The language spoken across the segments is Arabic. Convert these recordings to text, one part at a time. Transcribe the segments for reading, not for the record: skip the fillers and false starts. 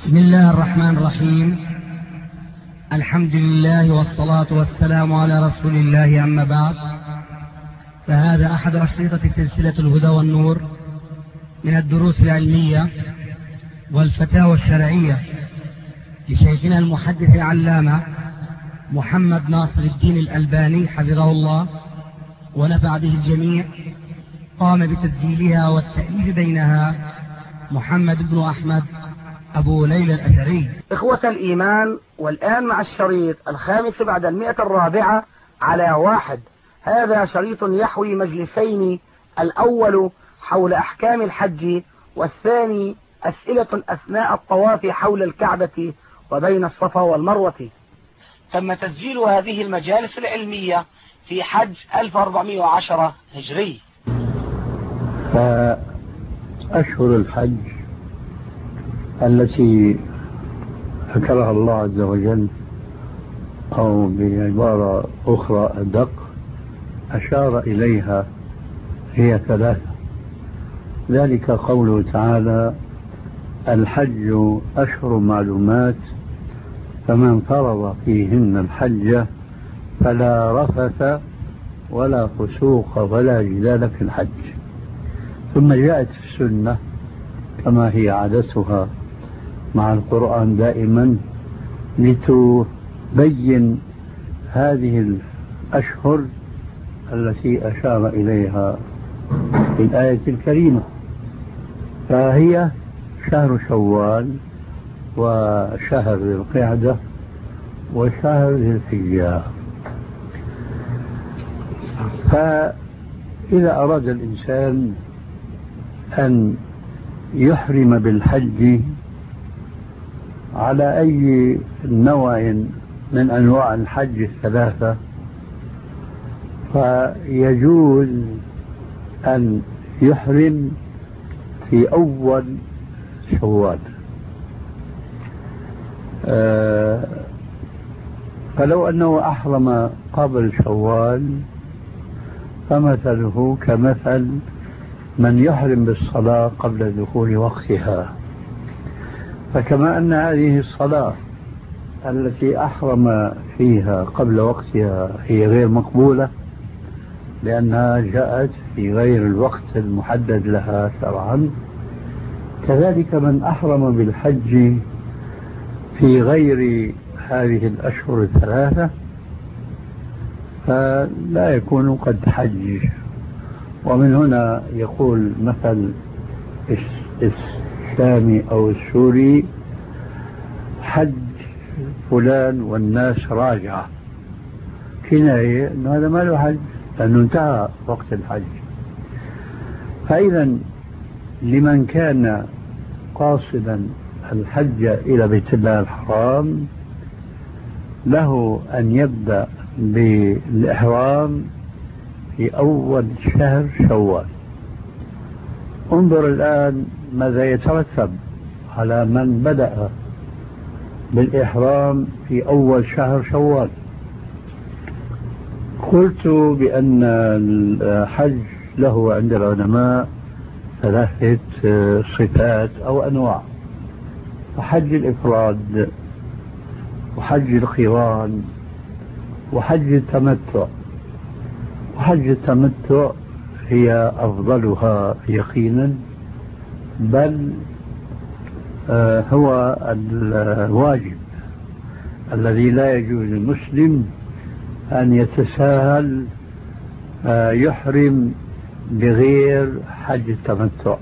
بسم الله الرحمن الرحيم. الحمد لله والصلاة والسلام على رسول الله، أما بعد، فهذا أحد أشرطة سلسلة الهدى والنور من الدروس العلمية والفتاوى الشرعية لشيخنا المحدث العلامة محمد ناصر الدين الألباني حفظه الله ونفع به الجميع. قام بتسجيلها والتأليف بينها محمد بن أحمد أبو ليلى الأثري. إخوة الإيمان، والآن مع الشريط الخامس بعد 104 على 1. هذا شريط يحوي مجلسين: الأول حول أحكام الحج، والثاني أسئلة أثناء الطواف حول الكعبة وبين الصفا والمروة. تم تسجيل هذه المجالس العلمية في حج 1410 هجري. فأشهر الحج التي ذكرها الله عز وجل، أو بعبارة أخرى أدق أشار إليها، هي 3. ذلك قوله تعالى: الحج أشهر معلومات، فمن فرض فيهن الحج فلا رفث ولا فسوق ولا جدال في الحج. ثم جاءت السنة كما هي عادتها مع القرآن دائما لتبين هذه الأشهر التي أشار إليها في الآية الكريمة. فهي شهر شوال، وشهر ذي القعدة، وشهر ذي الحجة. فإذا أراد الإنسان أن يحرم بالحج على أي نوع من أنواع الحج 3، فيجوز أن يحرم في أول شوال. فلو أنه أحرم قبل شوال فمثله كمثل من يحرم بالصلاة قبل دخول وقتها. فكما أن هذه الصلاة التي أحرم فيها قبل وقتها هي غير مقبولة لأنها جاءت في غير الوقت المحدد لها شرعا، كذلك من أحرم بالحج في غير هذه الأشهر 3 فلا يكون قد حج. ومن هنا يقول مثل الشامي أو السوري: حج فلان والناس راجعة، كناية أنه هذا ما له حج لأنه انتهى وقت الحج. فإذا لمن كان قاصدا الحج إلى بيت الله الحرام له أن يبدأ بالإحرام في أول شهر شوال. انظر الآن ماذا يترتب على من بدأ بالإحرام في أول شهر شوال. قلت بأن الحج له عند العلماء 3 صفات أو أنواع: حج الإفراد، وحج القران، وحج التمتع. وحج التمتع هي أفضلها يقينا، بل هو الواجب الذي لا يجوز للمسلم أن يتساهل يحرم بغير حج التمتع.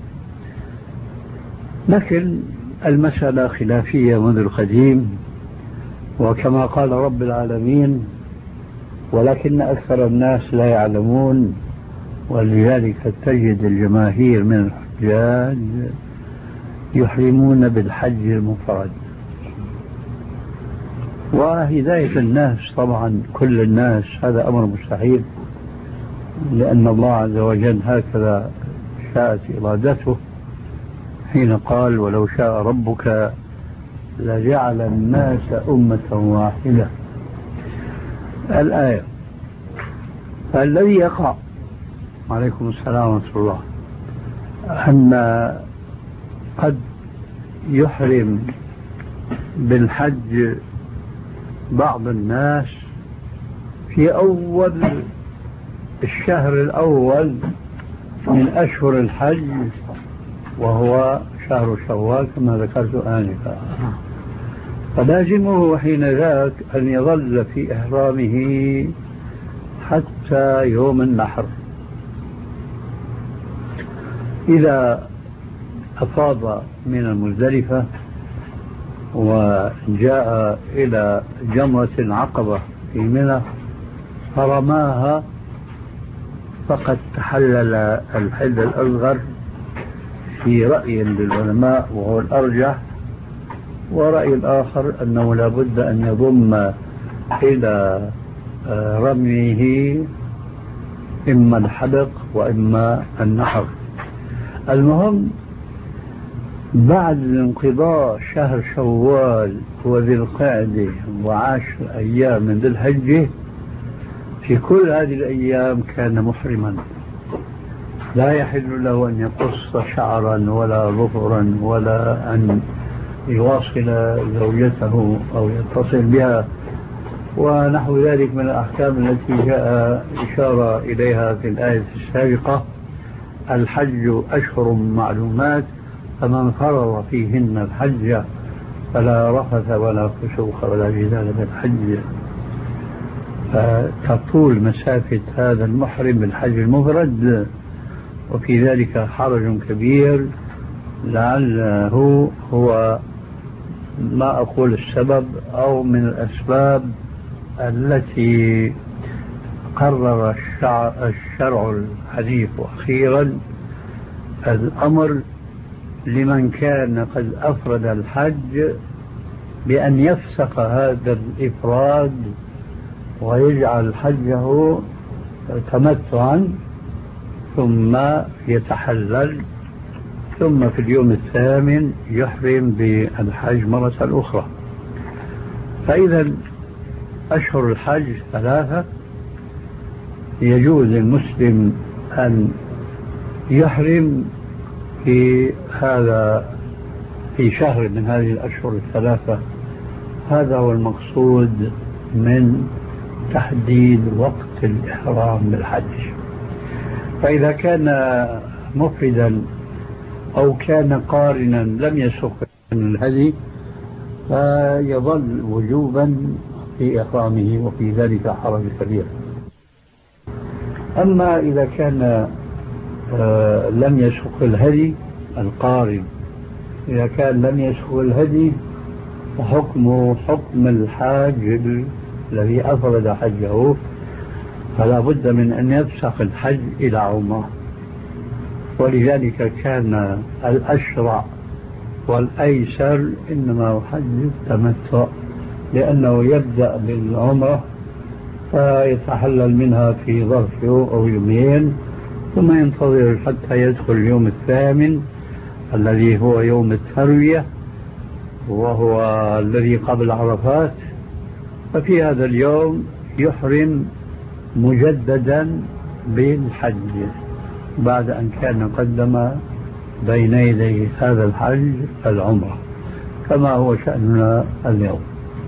لكن المسألة خلافية منذ القديم، وكما قال رب العالمين: ولكن أكثر الناس لا يعلمون. ولذلك تجد الجماهير من الحجاج يحرمون بالحج المفرد. وهداية الناس طبعا كل الناس هذا أمر مستحيل، لأن الله عز وجل هكذا شاءت إرادته حين قال: ولو شاء ربك لجعل الناس أمة واحدة. الآية. فالذي يقع، عليكم السلام ورحمة الله، أن قد يحرم بالحج بعض الناس في أول الشهر الأول من أشهر الحج، وهو شهر شوال كما ذكرت آنفا، فلازمه حين ذاك أن يظل في إحرامه حتى يوم النحر. إذا أفاض من المزدلفة وجاء إلى جمرة العقبة في منى فرماها فقد تحلل الحل الأصغر في رأي للعلماء وهو الأرجح، ورأي الآخر أنه لا بد أن يضم إلى رميه إما الحلق وإما النحر. المهم بعد انقضاء شهر شوال وذي القعدة و10 أيام من ذي الحجة، في كل هذه الأيام كان محرما، لا يحل له أن يقص شعرا ولا ظفرا ولا أن يواصل زوجته أو يتصل بها ونحو ذلك من الأحكام التي جاء إشارة إليها في الآية السابقة. الحج أشهر معلومات، فمن فرض فيهن الحج فلا رفث ولا فسوق ولا جدال في الحج، فتطول مسافة هذا المحرم بالحج المفرد، وفي ذلك حرج كبير لعله هو ما أقول السبب أو من الأسباب التي قرر الشرع الحديث أخيرا الأمر لمن كان قد أفرد الحج بأن يفسخ هذا الإفراد ويجعل حجه تمتعا ثم يتحلل، ثم في اليوم الثامن يحرم بالحج مرة أخرى. فإذا أشهر الحج 3، يجوز للمسلم أن يحرم في شهر من هذه الأشهر 3. هذا هو المقصود من تحديد وقت الإحرام بالحج. فإذا كان مفردا أو كان قارنا لم يسق من الهدي فيظل وجوبا في إحرامه، وفي ذلك حرج كبير. أما إذا كان لم يسق الهدي القارن، إذا كان لم يسق الهدي فحكمه حكم الحاج الذي أفرد حجه، فلا بد من أن يفسخ الحج إلى عمره. ولذلك كان الأشرع والأيسر إنما هو حج التمتع، لأنه يبدأ بالعمرة فيتحلل منها في ظرف يوم أو يومين، ثم ينتظر حتى يدخل اليوم الثامن الذي هو يوم التروية وهو الذي قبل عرفات، ففي هذا اليوم يحرم مجددا بالحج بعد أن كان قدم بين يدي هذا الحج العمرة، كما هو شأننا اليوم.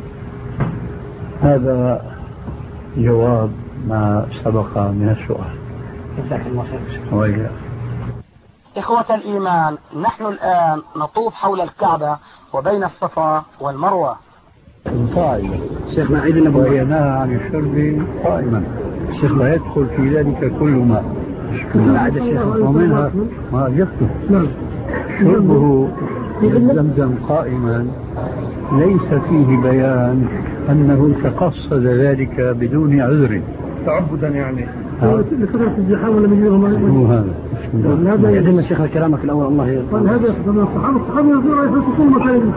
هذا جواب ما سبق من السؤال. جزاك الله خير. إخوة الإيمان، نحن الآن نطوف حول الكعبة وبين الصفا والمروة قائما. شيخنا عيد وينهى عن الشرب قائما. الشيخ لا يدخل في ذلك كل ماء ومنها ما يكتب شربه زمزم قائما ليس فيه بيان أنه تقصد ذلك بدون عذر تعبدا يعني لكثرة الزحام ولا من هذا هذا يدل شيخ كلامك الأول. الله يرضى. هذا يخدم الصحابة يقولون يفسقون مكان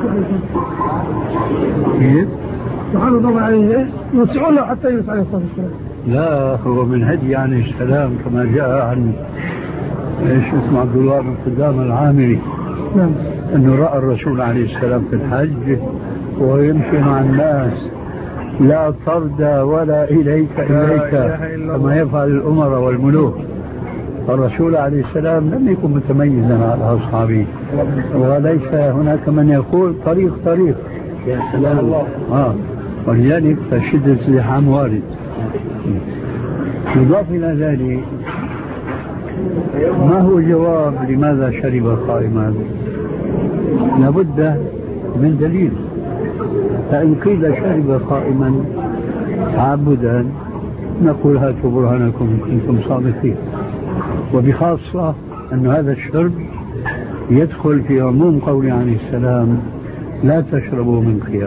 كيف؟ سبحان الله عليه يسعون حتى يسعى الصلاة. لا، هو من هدي عليه السلام كما جاء عن اسمه عبد الله بن قدامة العامري أنه رأى الرسول عليه السلام في الحج ويمشي مع الناس لا طرد ولا إليك كما يفعل الأمراء والملوك. الرسول عليه السلام لم يكن متميزا على أصحابه، وليس هناك من يقول طريق يا سلام. ولذلك فشدة الزحام وارد. يضاف إلى ذلك ما هو جواب لماذا شرب قائما؟ لابد من دليل. فإن قيل شرب قائما تعبدا نقول هاتوا برهانكم إن كنتم صادقين. وبخاصة أن هذا الشرب يدخل في عموم قول عليه السلام لا تشربوا من خيار.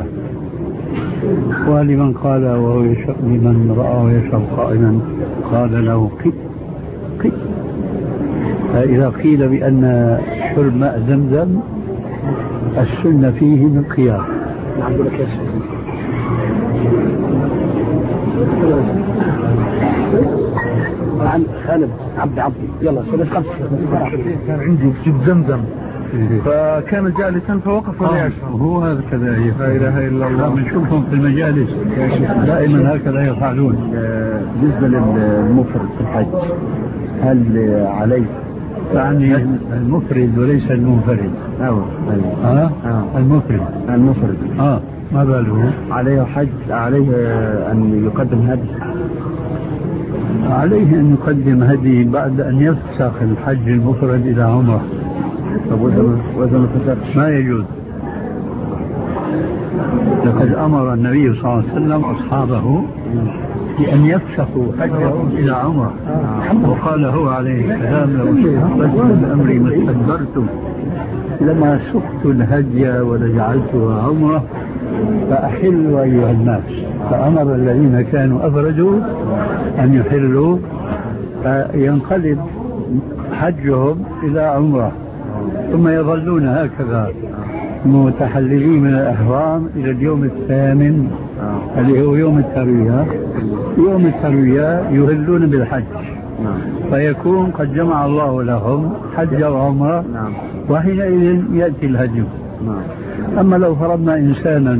ولمن قال وهو يشرب، لمن رأى يشرب قائما قال له قي. فإذا قيل بأن شرب ماء زمزم السنة فيه من خيار. عن خالد عبد يلا سنة 5 كان عندي جب زمزم فكان جالسا فوقف ولا يشرب. هو هذا كذلك. لا اله الا الله. بنشوفهم في المجالس دائما هكذا يفعلون. بالنسبة للمفرد في الحج هل عليه يعني المفرد وليس المنفرد؟ المفرد ما باله عليه حج، عليه أن يقدم هدي؟ عليه أن يقدم هدي بعد أن يفسخ الحج المفرد إلى عمره. طب وإذا ما فسخش ما يجوز. لقد أمر النبي صلى الله عليه وسلم أصحابه بأن يفسخوا حجهم إلى عمره، وقال هو عليه السلام لو استحببت الأمر ما استدبرتم لما سقت الهدي ولجعلتها عمره فأحلوا أيها الناس. فأمر الذين كانوا أفردوا أن يحلوا فينقلب حجهم إلى عمره، ثم يظلون هكذا متحللين من الأحرام إلى اليوم الثامن اللي هو يوم التروية. يوم التروية يهلون بالحج، فيكون قد جمع الله لهم حج وعمرة، وحينئذ يأتي الهدي. أما لو فرضنا إنسانا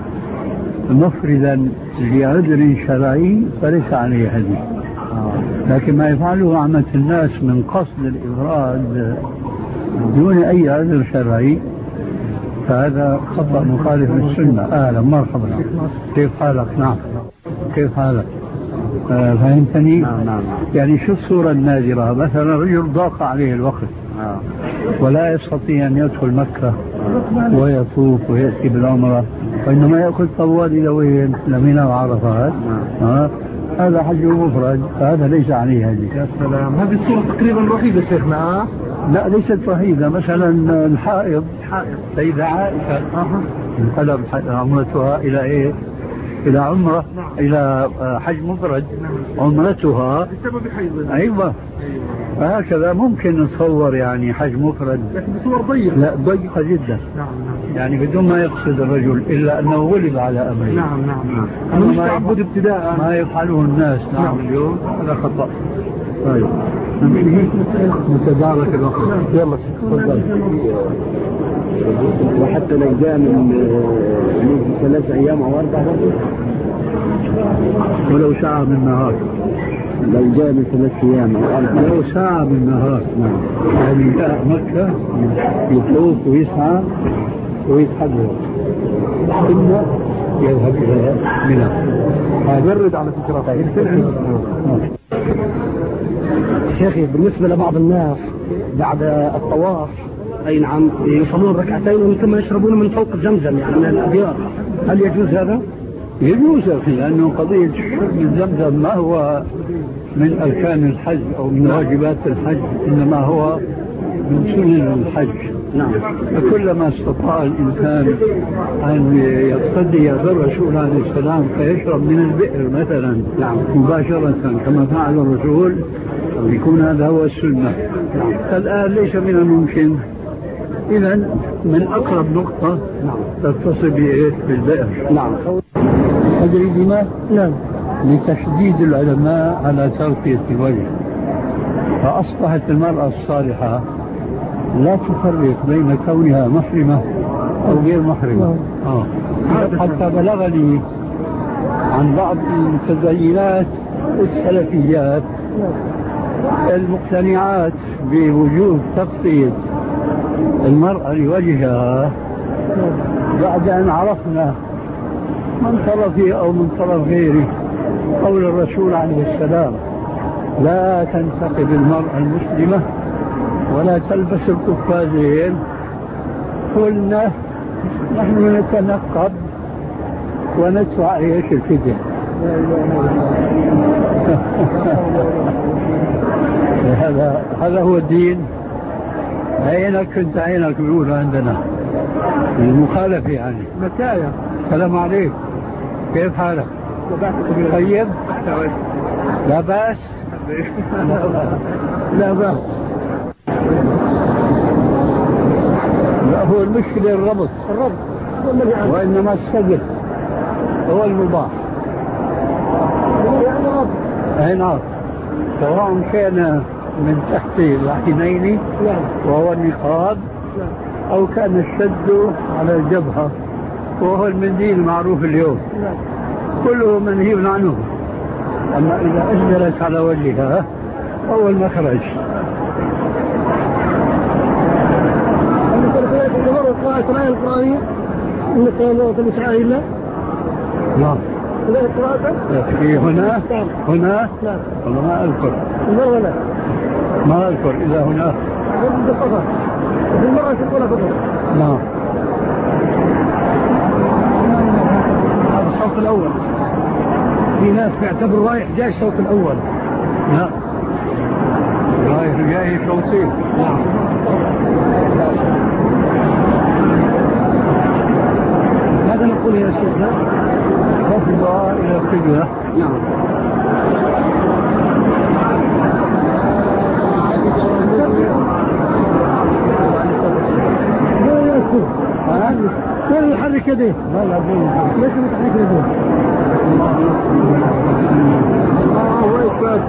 مفردا لعذر شرعي فليس عليه هدي، لكن ما يفعله عامة الناس من قصد الإفراد دون أي عذر شرعي فهذا خطأ مخالف للسنة. أهلا مرحبا، كيف حالك؟ نعم كيف حالك؟ فهمتني؟ نعم. يعني شو الصورة النادرة؟ مثلا رجل ضاق عليه الوقت ولا يستطيع أن يدخل مكة ويطوف ويأتي بالعمرة، وإنما يأخذ طوال إلى وين؟ لمنى وعرفات. هذا حج مفرد، فهذا ليس عليه هدي. يا سلام، هذه الصورة تقريبا الوحيدة شيخنا. لا ليست وحيدة. مثلا الحائض سيدة عائشة انقلب عمرتها إلى إيه؟ إلى عمرة، إلى حج مفرد عمرتها بسبب حيض. أيوة. هكذا ممكن نتصور يعني حج مفرد، لكن بصور ضيقة. لا ضيقة جدا. نعم. يعني بدون ما يقصد الرجل إلا أنه ولد على أمره. نعم. مش تعبد ابتداء ما يفعله الناس. نعم. اليوم هذا خطأ. طيب متدارك الوقت. يلا تفضل. وحتى لو جاء من 3 أيام أو 4 برضه، ولو ساعة من نهار، لو جاء من 3 أيام أو 4، لو ساعة من نهار. يعني جاء مكة يطوف ويسعى ويتحرك ثم يذهب إلى منى. يرد على فكرة. شيخي بالنسبة لبعض الناس بعد الطواف أي نعم يصلون ركعتين ومن ثم يشربون من فوق زمزم يعني من الأبيار، هل يجوز هذا؟ يجوز، لأنه قضية شرب من زمزم ما هو من أركان الحج أو من واجبات الحج، إنما هو من سنن الحج. نعم. فكلما استطاع الإنسان أن يقتدي بالرسول عليه السلام فيشرب من البئر مثلا مباشرة كما فعل الرسول يكون هذا هو السنة. فالآن ليس من الممكن. إذا من أقرب نقطة تتصل بالبئر. نعم. تدري بما؟ نعم. لتشديد العلماء على تغطية الوجه، فأصبحت المرأة الصالحة لا تفرق بين كونها محرمة أو غير محرمة. حتى بلغني عن بعض المتدينات السلفيات المقتنعات بوجوب تغطية المرأة لوجهها بعد أن عرفنا من طرفي أو من طرف غيري قول الرسول عليه السلام: لا تنتقب المرأة المسلمة ولا تلبس القفازين، قلنا نحن نتنقب وندفع ايش الفدية. هذا هو الدين. عينك كنت عينك بيقولوا عندنا المخالفة يعني. متايا السلام عليك، كيف حالك؟ طيب، لا بأس. لا بأس. لا، هو المشكلة الربط وإنما السجل هو المباح. أي نعم، سواء كان من تحت العينين وهو النقاب أو كان الشد على الجبهة وهو المنديل المعروف اليوم، كله منهي عنه. أما إذا أجدرت على وجهها هو المخرج. قراءة الآية القرآنية إنك لا تمسعى إلا نعم. لا قراءة هنا والله ما أذكر المرة ما أذكر إلا هنا بالصفة في المرة تقول فضل. نعم. هذا الصوت الأول. في ناس بيعتبر رايح جاي الصوت الأول. لا، رايح جاي صوتين. نعم. هذا نقول يا شيخنا خفض إلى القبلة. نعم. لا يحرك يديه. لا ليس متحرك يديه. الله أكبر.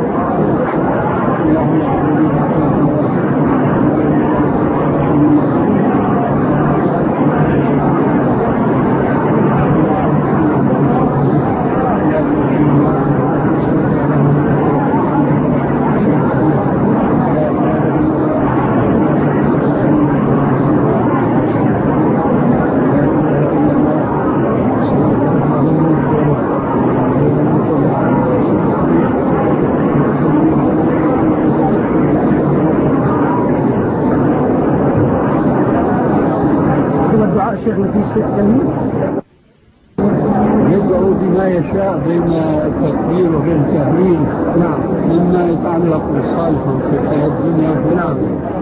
يدعو بما يشاء بين التكبير وبين التهليل. نعم. مما يتعلق بالصالحة في الحياة الدنيا. نعم.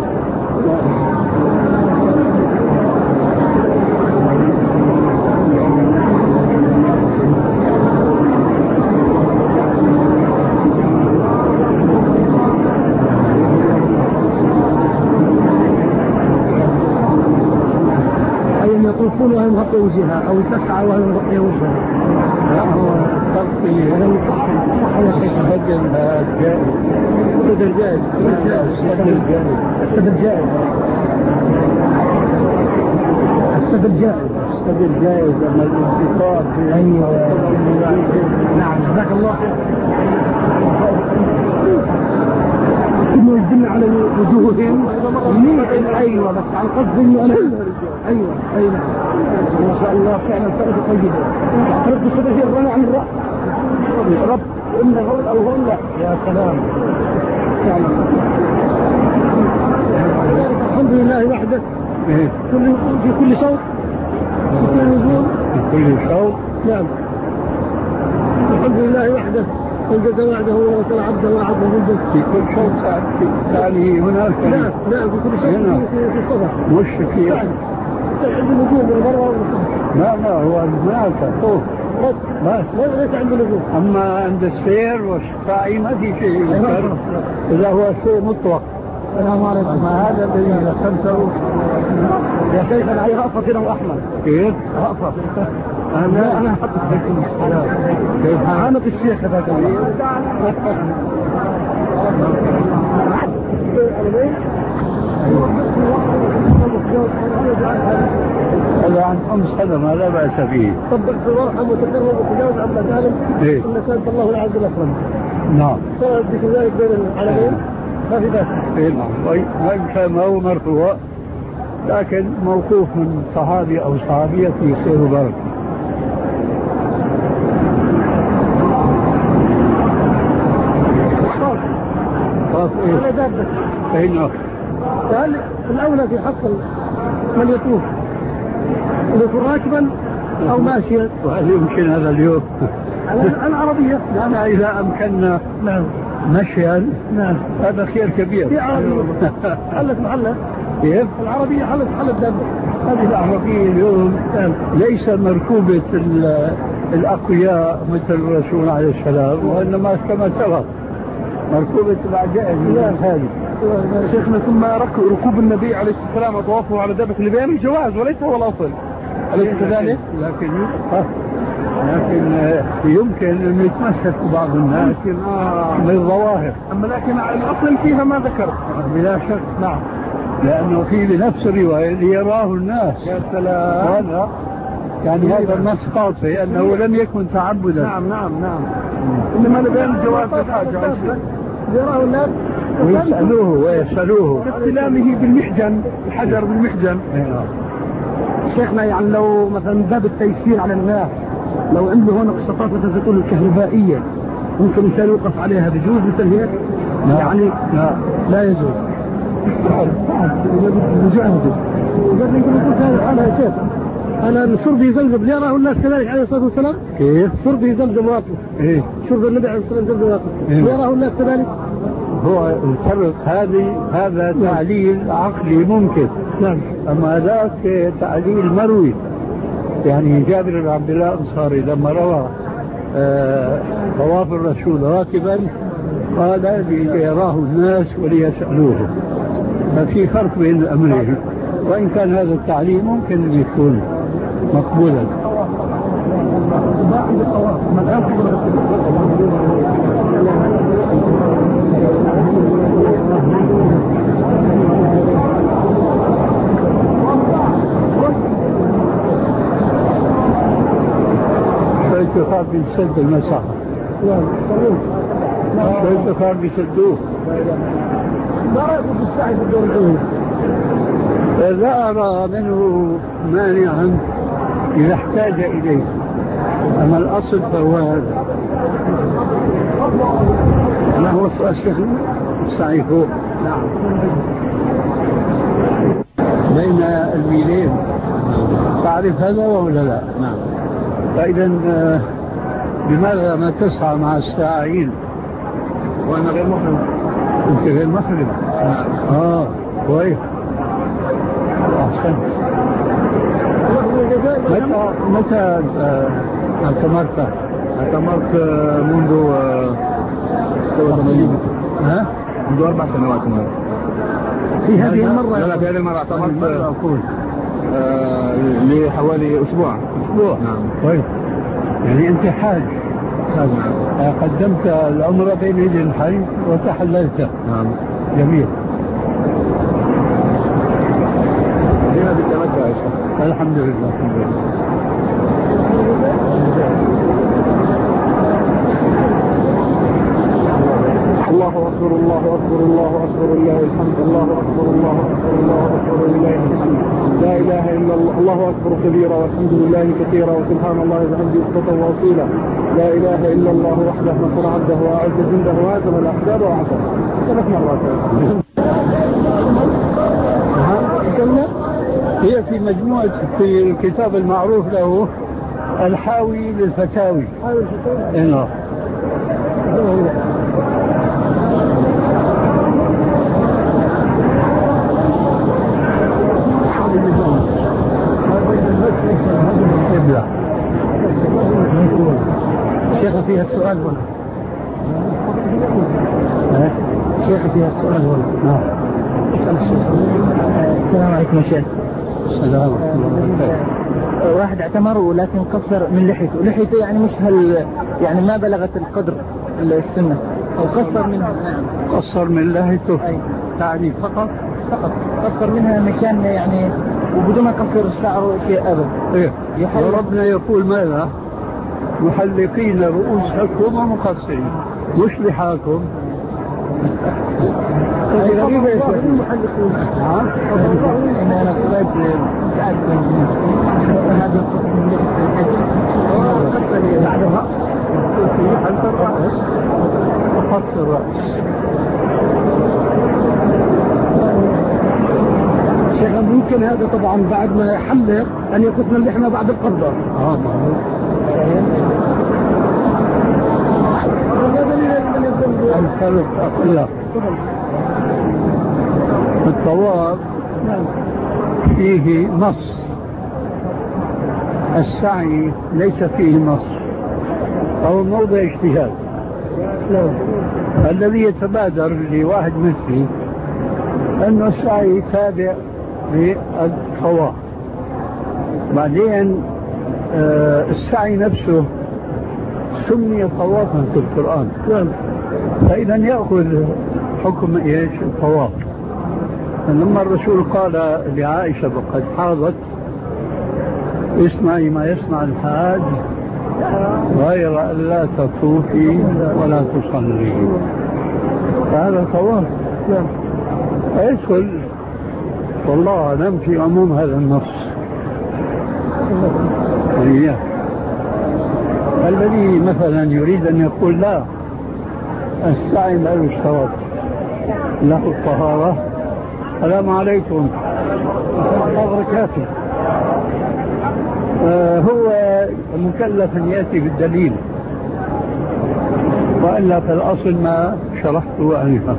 يطوفون وهم غطي وجهها أو تسعى وهم غطي وجهها. لا، هو تغطي هذا صح يا شيخ. بدل جائز. بدل جائز. السبب جائز. السبب جائز. السبب جائز. أما الانتقاد أيوة. نعم، جزاك الله خير. إنه يدل على وجوههم أيوة، بس عن قصد إنه أنا أيوة ما شاء الله فعلا فرق طيبة. رب الصدق الرمى عن الرأس رب إن هول أو هول. يا سلام فعلا. الحمد لله وحده في كل صوت في كل صوت. نعم. الحمد لله وحده وجد وعده ورسل عبده وعبده منه في كل شوط ثاني هناك. لا في كل شوط في الصبح مش في عند النجوم من برا والصبح. لا هو هناك فوق بس ليس عند النجوم. أما عند السير والسعي ما في شيء يذكر إذا هو شيء مطلق. السلام عليكم. هذا الذي رسمته يا شيخ. أنا عايز رأفة كده وأحمد. كيف؟ رأفة. أنا حط بكم السلام. كيف؟ أنا في الشيخ هذا كبير. هذا عن سنة لا بأس به. طبق في ورحم وتكرم وتجاوز عما تعلم. إن كانت الله العز الأكرم. نعم. صارت بكذلك بين العالمين ما في ذلك. نعم. ما هو مرفوع لكن موقوف من صحابي أو صحابية في خير وبركة. خاف إيه؟ على دابة. أي نعم. فهل الأولى في حق من يطوف يكون راكبا أو ماشيا؟ وهل يمكن هذا اليوم؟ العربية. نعم إذا أمكننا. نعم. مشيا. نعم. هذا خير كبير. في عربية حلت محلة. كيف؟ العربية حلت محل دابة. هذه العربية اليوم ليس مركوبة الأقوياء مثل الرسول عليه السلام، وإنما كما سبق مركوبة العجائز هذه. شيخنا ثم ركوب النبي عليه السلام وطوافه على دابة لبيان الجواز وليس هو الأصل، أليس كذلك؟ لكن يمكن أن يتمسك بعض الناس بالظواهر. أما لكن الأصل فيها ما ذكر. بلا شك. نعم. لأنه في بنفس الرواية ليراه الناس. يا سلام. هذا يعني هذا النص قاطع أنه لم يكن تعبدا. نعم نعم نعم. إنما لبيان الجواز بحاجة يراه الناس ويسألوه استلامه بالمحجن، الحجر بالمحجن. شيخنا يعني لو مثلا باب التيسير على الناس، لو عنده هنا قسطات مثل تقول الكهربائية ممكن الإنسان يوقف عليها بجوز مثل هيك؟ يعني لا يجوز. مجاهدة. أنا يا شيخ أنا شربي زمزم يراه الناس كذلك عليه الصلاة والسلام. كيف؟ شربي زمزم واقف. إيه؟ شرب النبي عليه الصلاة والسلام زمزم واقف. يراه الناس كذلك. هو الفرق هذا تعليل عقلي ممكن. نعم. أما ذاك تعليل مروي. يعني جابر بن عبد الله الأنصاري لما روى طواف الرسول راكبا قال ليراه الناس وليسألوه. ففي فرق بين الأمرين، وإن كان هذا التعليم ممكن أن يكون مقبولا. شوية خاف بيسد المساحة. شوية خاف بيسدوه. ما رأيكم في السعي في الدور الأول؟ لا أرى منه مانعا إذا احتاج إليه، أما الأصل فهو هذا. ما هو السؤال شيخنا؟ السعي فوق. نعم. بين الميلين. تعرف هذا ولا لا؟ نعم. فإذا لماذا ما تسعى مع الساعين؟ وأنا غير محرم. أنت غير محرم. كويس. أحسنت. متى اعتمرت؟ اعتمرت منذ استوى 80. منذ 4 سنوات. في هذه المرة. لا في هذه المرة اعتمرت لحوالي أسبوع. نعم. كويس. يعني أنت حاج. قدمت العمرة بين يدي الحج وتحللت. نعم. جميل. جينا بالتمتع يا شيخ. الحمد لله. الحمد لله. الله أكبر الله أكبر الله أكبر الله الحمد الله أكبر الله أكبر الله أكبر لله الحمد لا إله إلا الله الله أكبر كبيرا والحمد لله كثيرا وسبحان الله وبحمده بكرة وأصيلا لا إله إلا الله وحده نصر عبده وأعز جنده وهزم الأحزاب وعصر 3 مرات. هي في مجموعة في الكتاب المعروف له الحاوي للفتاوي. إنه شيخ فيها السؤال هنا. شيخ فيها السؤال هنا. السلام عليكم يا شيخ. السلام. واحد اعتمر ولكن قصر من لحيته يعني مش يعني ما بلغت القدر السنة او قصر منها. قصر من لحيته. تعريف فقط قصر منها مكان يعني وبدون ما قصر الشعر شيء ابدا. ايه وربنا يقول ماذا؟ محلقين رؤوسكم ومقصرين، مش لحاكم. غريبة يا شيخ. أنا قلت متأكد هذا القسم من الحج بعد الرأس حلق الرأس وقص الرأس. شيخ ممكن هذا طبعا بعد ما يحلق أن يقصنا اللحمة بعد القبضة. الفرق أقول لك الطواف فيه نص، السعي ليس فيه نص أو موضع اجتهاد. الذي يتبادر لواحد مثلي أنه السعي تابع للطواف. بعدين السعي نفسه سمي طوافا في القرآن، فإذا يأخذ حكم إيش الطواف. لما الرسول قال لعائشة وقد حاضت اسمعي ما يصنع الحاج غير أن لا تطوفي ولا تصلي، فهذا طواف فيدخل والله أعلم في عموم هذا النص. الذي مثلا يريد أن يقول لا السعي لا يشترط له الطهارة، السلام عليكم ورحمة الله وبركاته، هو مكلف أن يأتي بالدليل، وإلا في الأصل ما شرحته عنها.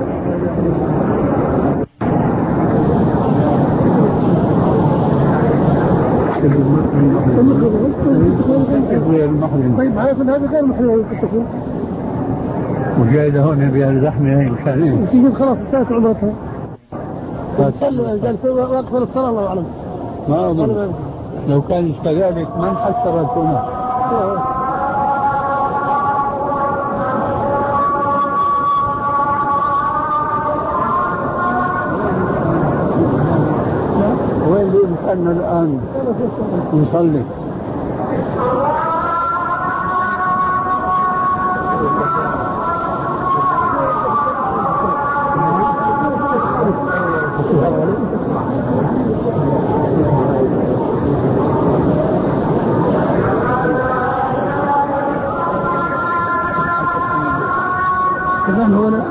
طيب هذا غير محرم التكون وجايدة هون بها الزحمة إمكانين تيجي خلاص انتهت عمرتها قال وقف الصلاة الله أعلم. ما أظن لو كان كذلك من حسرت هنا. وين بإمكاننا الآن نصلي؟ كمان هنا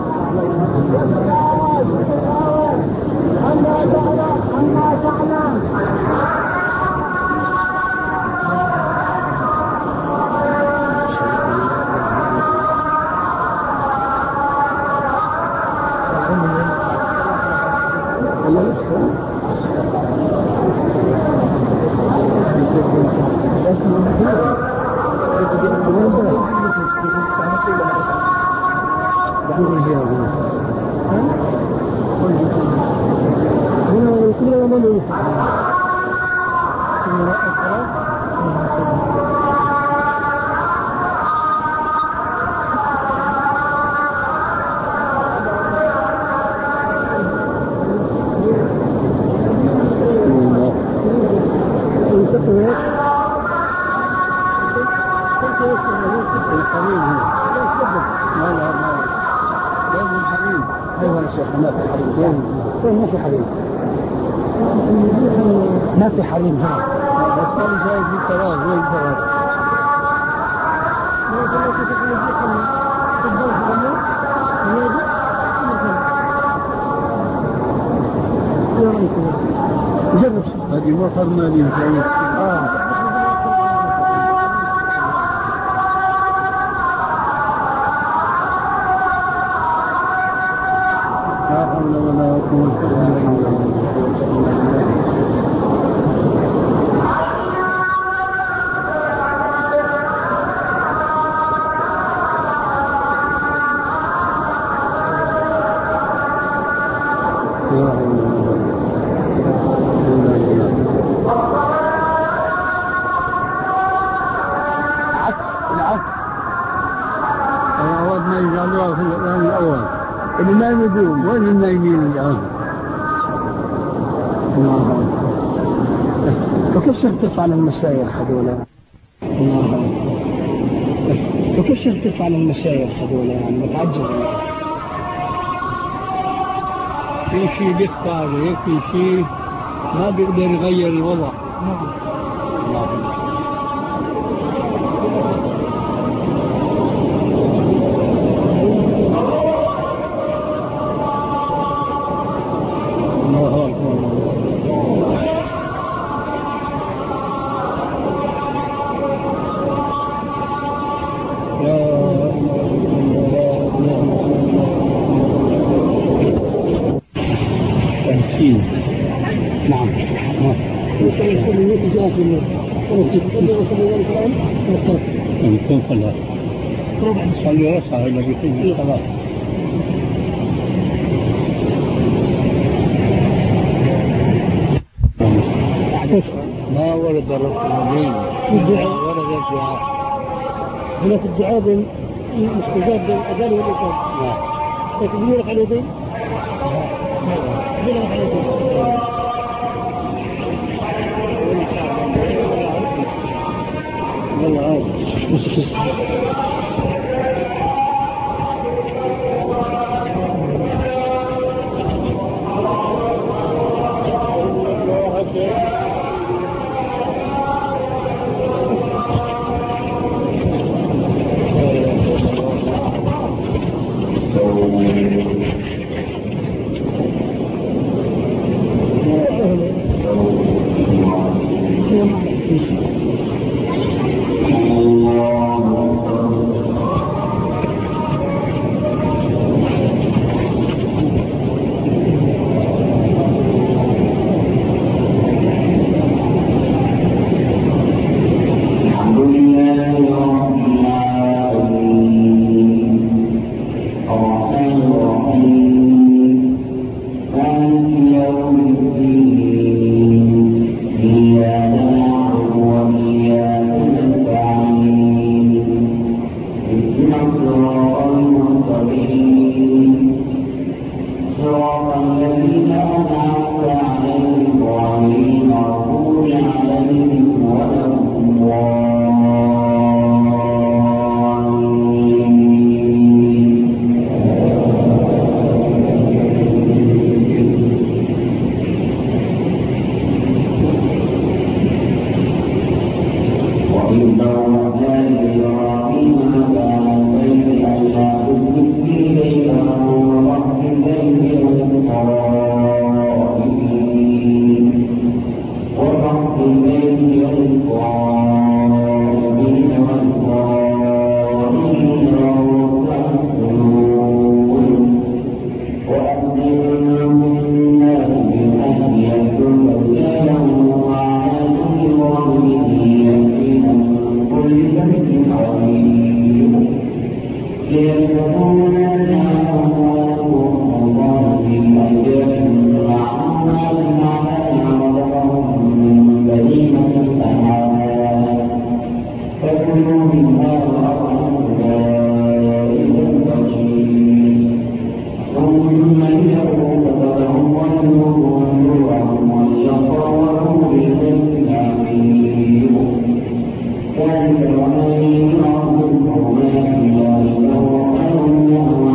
ما في حريم ها بس كان جاي في فراغ وين فراغ جرب هذه مصر مالي بعيد. لا حول ولا قوة إلا بالله. النايم يدوم وين النايمين الآن؟ فكيف تفعل المشايخ هذولا؟ فكيف تفعل المشايخ هذولا يعني متعجب؟ في شيء بيخفى عليه، في شيء ما بيقدر يغير الوضع. نعم. يكون خلاص. صلي ركعة إلا بيكون خلاص. ما ورد الركعتين. ورد الدعاء. هنا في الدعاء مستجاب بالأذان والإقامة. لكن يقول لك على اليدين. يقول لك على اليدين. والله عادي. ومن يعظم حرمات الله فهو خير له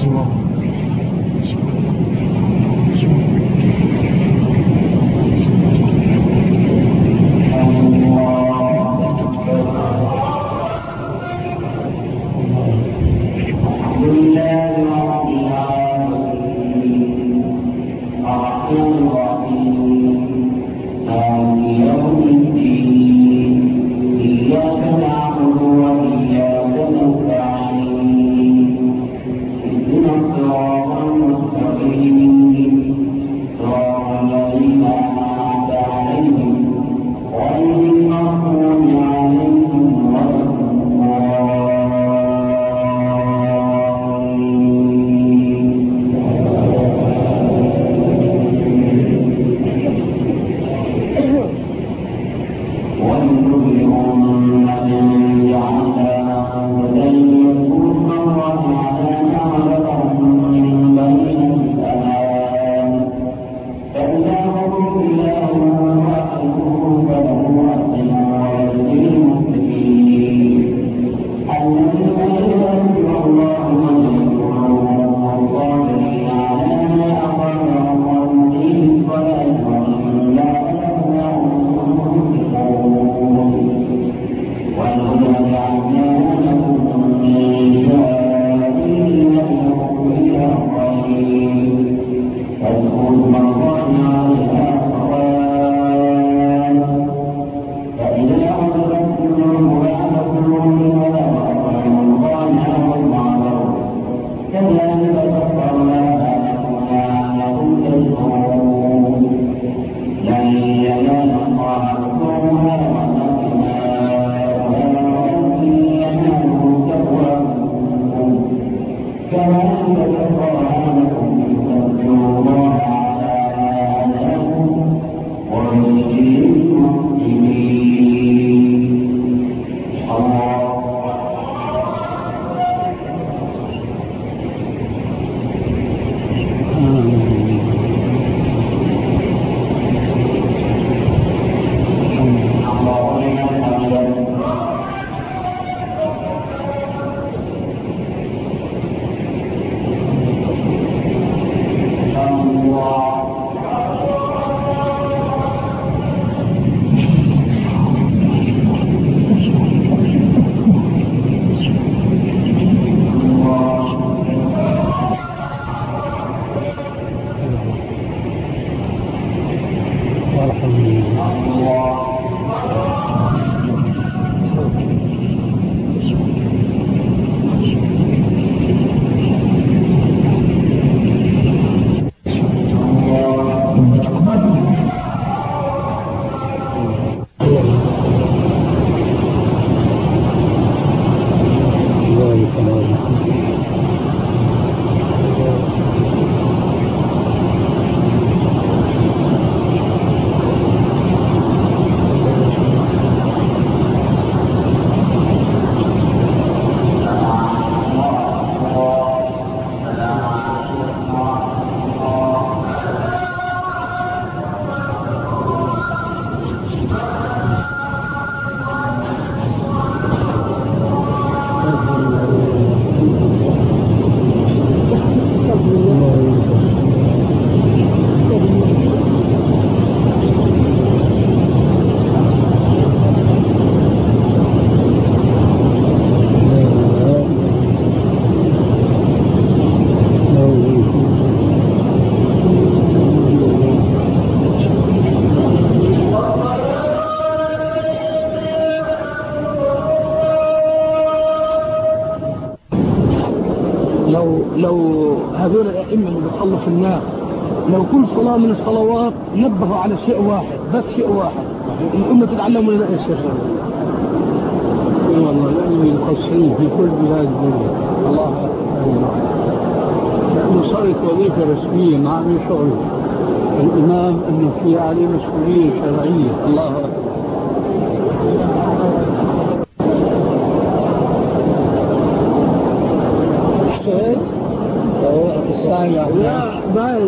لو هذول الأئمة اللي بيصلوا في الناس لو كل صلاة من الصلوات نبهوا على شيء واحد بس شيء واحد الأمة تتعلموا لنا إيش يا شيخ؟ والله لأنه يقصرون في كل بلاد الدنيا. الله لأنه صارت وظيفة رسمية ما عم يشعر الإمام أنه في عليه مسؤولية شرعية. الله أكبر. لا بعد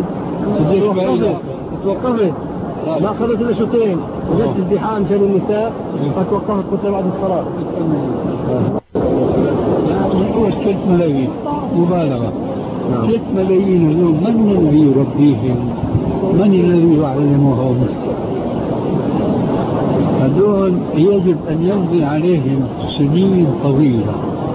توقفت ما أخذت إلا شوطين وجدت ازدحام بين النساء فتوقفت قلت بعد الصلاة. يعني هو الكلمة ملوي مبالغة 3 ملايين اليوم من الذي يربيهم؟ من الذي يعلمهم؟ هذول يجب أن يمضي عليهم سنين طويلة،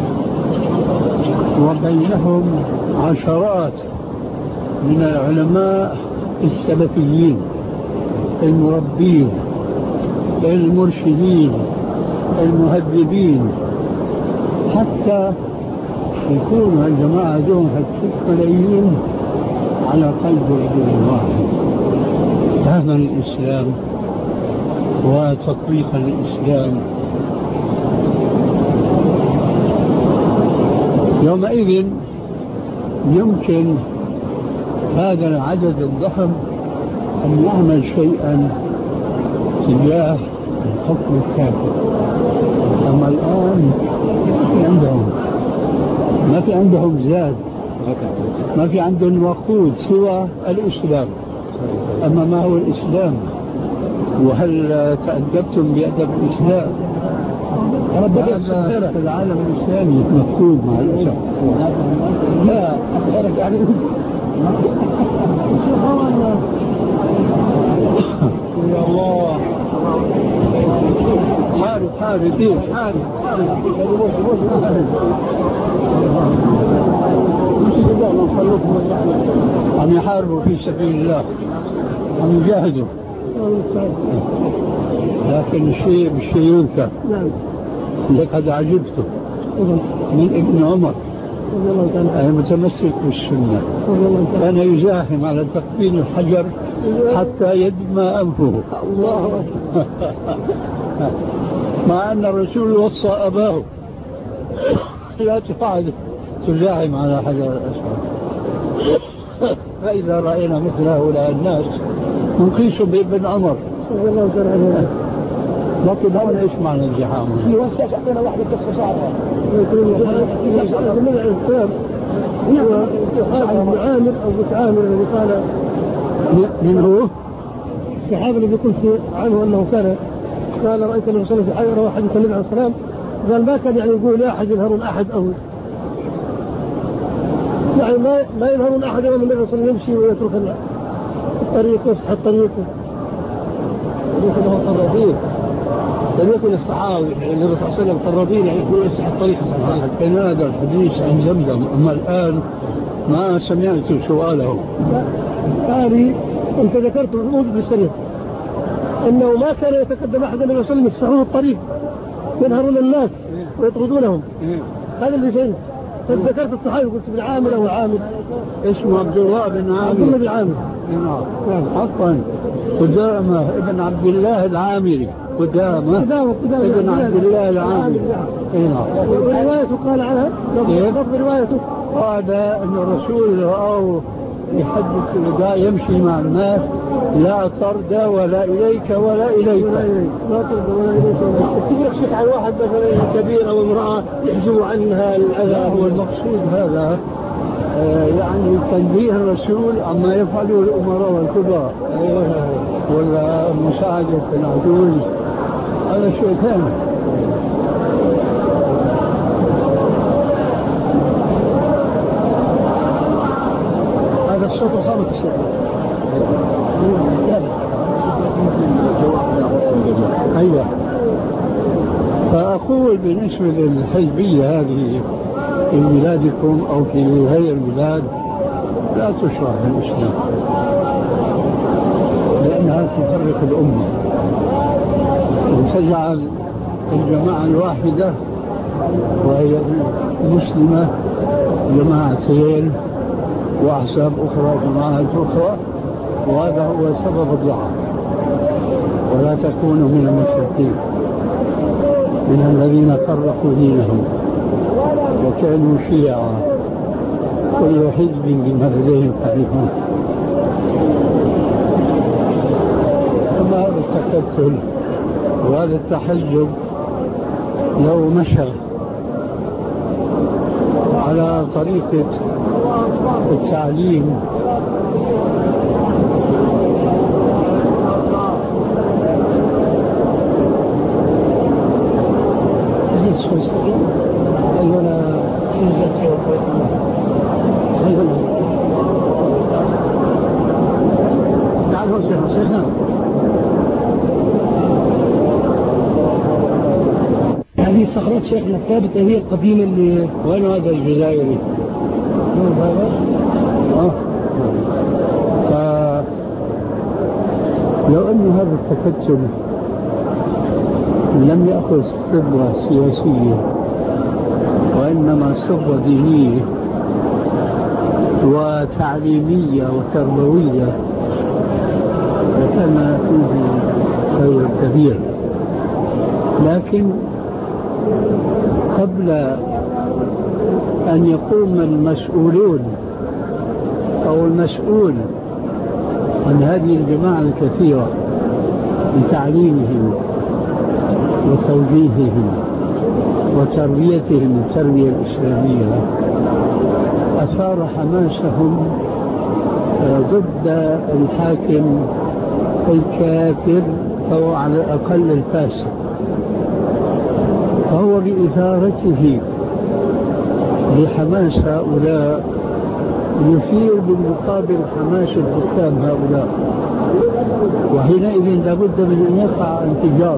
وبينهم عشرات من العلماء السلفيين المربين المرشدين المهذبين، حتى يكون الجماعة دون 6 ملايين على قلب رجل واحد، فهما الإسلام وتطبيقا للإسلام. يومئذ يمكن هذا العدد الضخم أن يعمل شيئا تجاه الحكم الكافر. أما الآن ما في عندهم زاد، ما في عندهم وقود سوى الإسلام. أما ما هو الإسلام؟ وهل تأدبتم بأدب الإسلام؟ هذا في العالم الإسلامي مفقود مع الأسف. لا يعني يا الله حارب دين حارب عم يحاربوا في سبيل الله، عم يجاهدوا، لكن الشيء ينكر. لقد عجبته من ابن عمر أي متمسك بالسنة، كان يزاحم على تقبيل الحجر حتى يدمى أنفه مع أن الرسول وصى أباه لا تزاحم على حجر الأسود. فإذا رأينا مثل هؤلاء الناس نقيس بابن عمر. لكن هون ايش معنى الزحام؟ اعطينا واحدة قصة صعبة. هو عامر أو بيت عامر الذي قال من هو؟ الصحابي الذي قلت عنه أنه كان قال رأيت النبي صلى الله عليه وسلم في حديث النبي عليه الصلاة والسلام قال ما كان يعني يقول لا أحد ينهرون أحد أو يعني ما ينهرون أحد أمام النبي صلى الله عليه وسلم يمشي ويترك الطريق ويفسح الطريق. لم يكن الصحابة النبي صلى الله عليه وسلم قربين يعني يقولوا يفسح الطريق. كان هذا الحديث عن زمزم، أما الآن ما سمعت سؤاله. قال أنت ذكرت موجود بالسرير أنه ما كان يتقدم أحد النبي صلى الله عليه وسلم يفسحون الطريق ينهرون الناس ويطردونهم. هذا اللي فهمت. ذكرت الصحابي قلت بن عامر أو عامر اسمه عبد الله بن عامر. عبد الله بن عامر عفوا قدامة ابن عبد الله العامري. قدامة ابن عبد الله العامري. وروايته قال عنها روايته قال أن الرسول رآه يحدث الوداع يمشي مع الناس لا طرد ولا إليك ولا إليك. لا طرد ولا إليك. تقول شيخ عن واحد مثلا كبير أو امرأة يحجوا عنها الأذى. هو المقصود هذا يعني تنبيه الرسول عما يفعله الأمراء والكبار ولا مساعدة العدول، هذا شيء ثاني. هذا الصوت الخامس الشيخ. أيوة. فأقول بالنسبة للحزبية هذه في بلادكم أو في غير البلاد لا تشرع في الإسلام، لأنها تفرق الأمة وتجعل الجماعة الواحدة وهي مسلمة جماعتين وأحزاب أخرى جماعات أخرى، وهذا هو سبب الضعف. ولا تكونوا من المشركين من الذين فرقوا دينهم وكانوا شيعا كل حزب بما لديهم فرحون. أما هذا التكتل وهذا التحزب لو مشى على طريقة التعليم أيوة الصخرات شيخنا الثابتة هي القديمة اللي وين هذا الجزائري؟ هذا لو أن هذا التكتل لم يأخذ صبغة سياسية وإنما صبغة دينية وتعليمية وتربوية لكان فيه خير كبير. لكن قبل أن يقوم المسؤولون أو المسؤول عن هذه الجماعة الكثيرة بتعليمهم وتوجيههم وتربيتهم التربية الإسلامية أثار حماسهم ضد الحاكم الكافر أو على الأقل الفاسق، فهو بإثارته لحماس هؤلاء يثير بالمقابل حماس الحكام هؤلاء، وحينئذ لابد من أن يقع انفجار،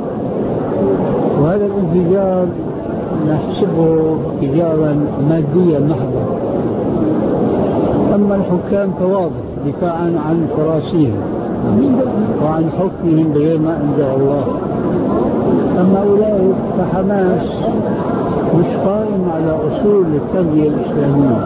وهذا الانفجار نحسبه انفجارا ماديا محضا. أما الحكام فواضح دفاعا عن فراسيهم وعن حكمهم بغير ما أنزل الله. أما أولئك فحماس مش قائم على أصول التربية الإسلامية،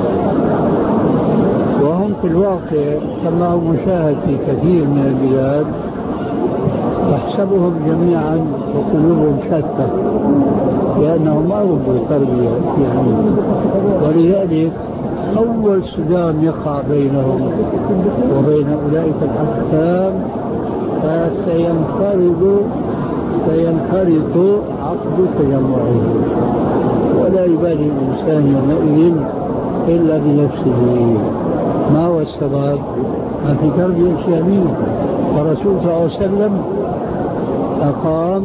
وهم في الواقع كما هو مشاهد في كثير من البلاد تحسبهم جميعا وقلوبهم شتى لأنهم ما ربوا تربية إسلامية، ولذلك أول صدام يقع بينهم وبين أولئك الحكام سينخرط عقد تجمعهم، ولا يبالي الإنسان يومئذ إلا بنفسه. ما هو السبب؟ ما في تربية إسلامية. الرسول صلى الله عليه وسلم أقام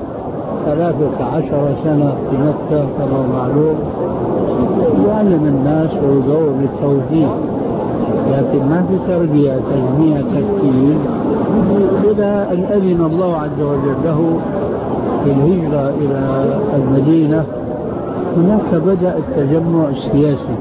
13 سنة في مكة كما معلوم يعلم الناس ويدور بالتوجيه، لكن ما في تربية تجميع تكتيل إلى أن أذن الله عز وجل له في الهجرة إلى المدينة. هناك بدأ التجمع السياسي،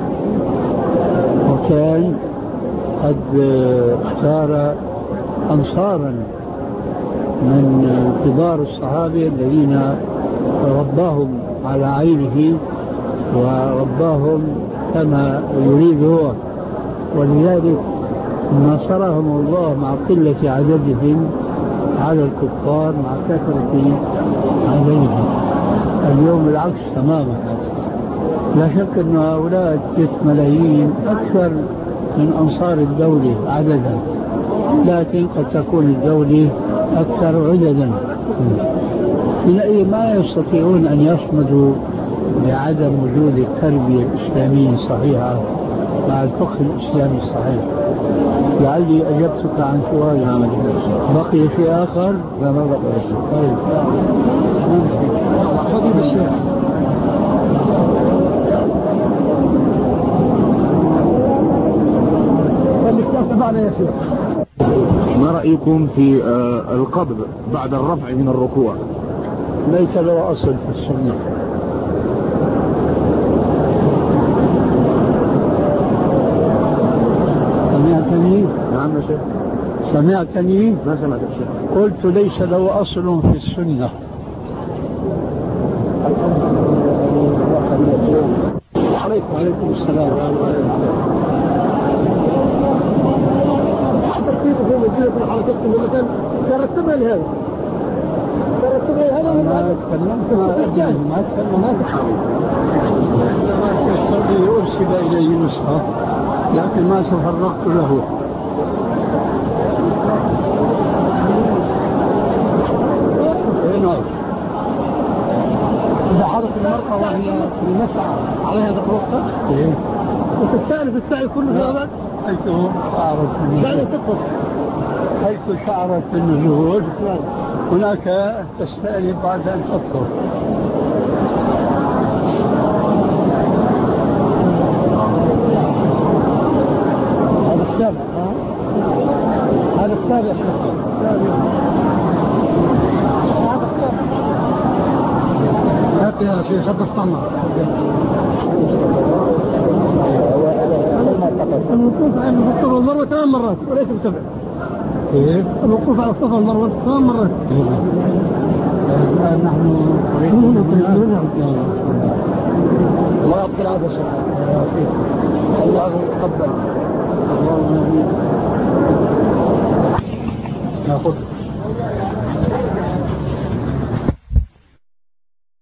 وكان قد اختار أنصارا من كبار الصحابة الذين رباهم على عينه ورباهم كما يريد هو، ولذلك نصرهم الله مع قلة عددهم على الكفار مع كثرة عليهم. اليوم العكس تماما، لا شك أن هؤلاء 6 ملايين أكثر من أنصار الدولة عددا، لكن قد تكون الدولة أكثر عددا، حينئذ ما يستطيعون أن يصمدوا لعدم وجود التربية الإسلامية الصحيحة مع الفقه الإسلامي الصحيح. لعلي أجبتك عن سؤالي. بقي في آخر؟ لا ما بقي شيء. طيب فضيلة الشيخ، يا شيخ، ما رأيكم في القبض بعد الرفع من الركوع؟ ليس له أصل في السنة. سمعتني؟ نعم يا شيخ. سمعتني؟ ما سمعت يا شيخ. قلت ليس له أصل في السنة. عليكم السلام. ترتيبه مدينة حركتكم مثلا ترتبها لهذا ما تكلمت ما الصبي أرسل إليه نسخة لكن ما تفرقت له. إذا حدث المرأة وهي في المسعى عليها تفرقها وتستأنف السعي كله في أبد حيث شعرت بالنزول هناك تستأنف بعد أن تطهر. هذا السابع شد الصمة. الوقوف على الصفا والمروة 8 مرات وليس ب7. كيف؟ الوقوف على الصفا والمروة 8 مرات. نحن الله يبقى هذا الشيء. الله يقبل.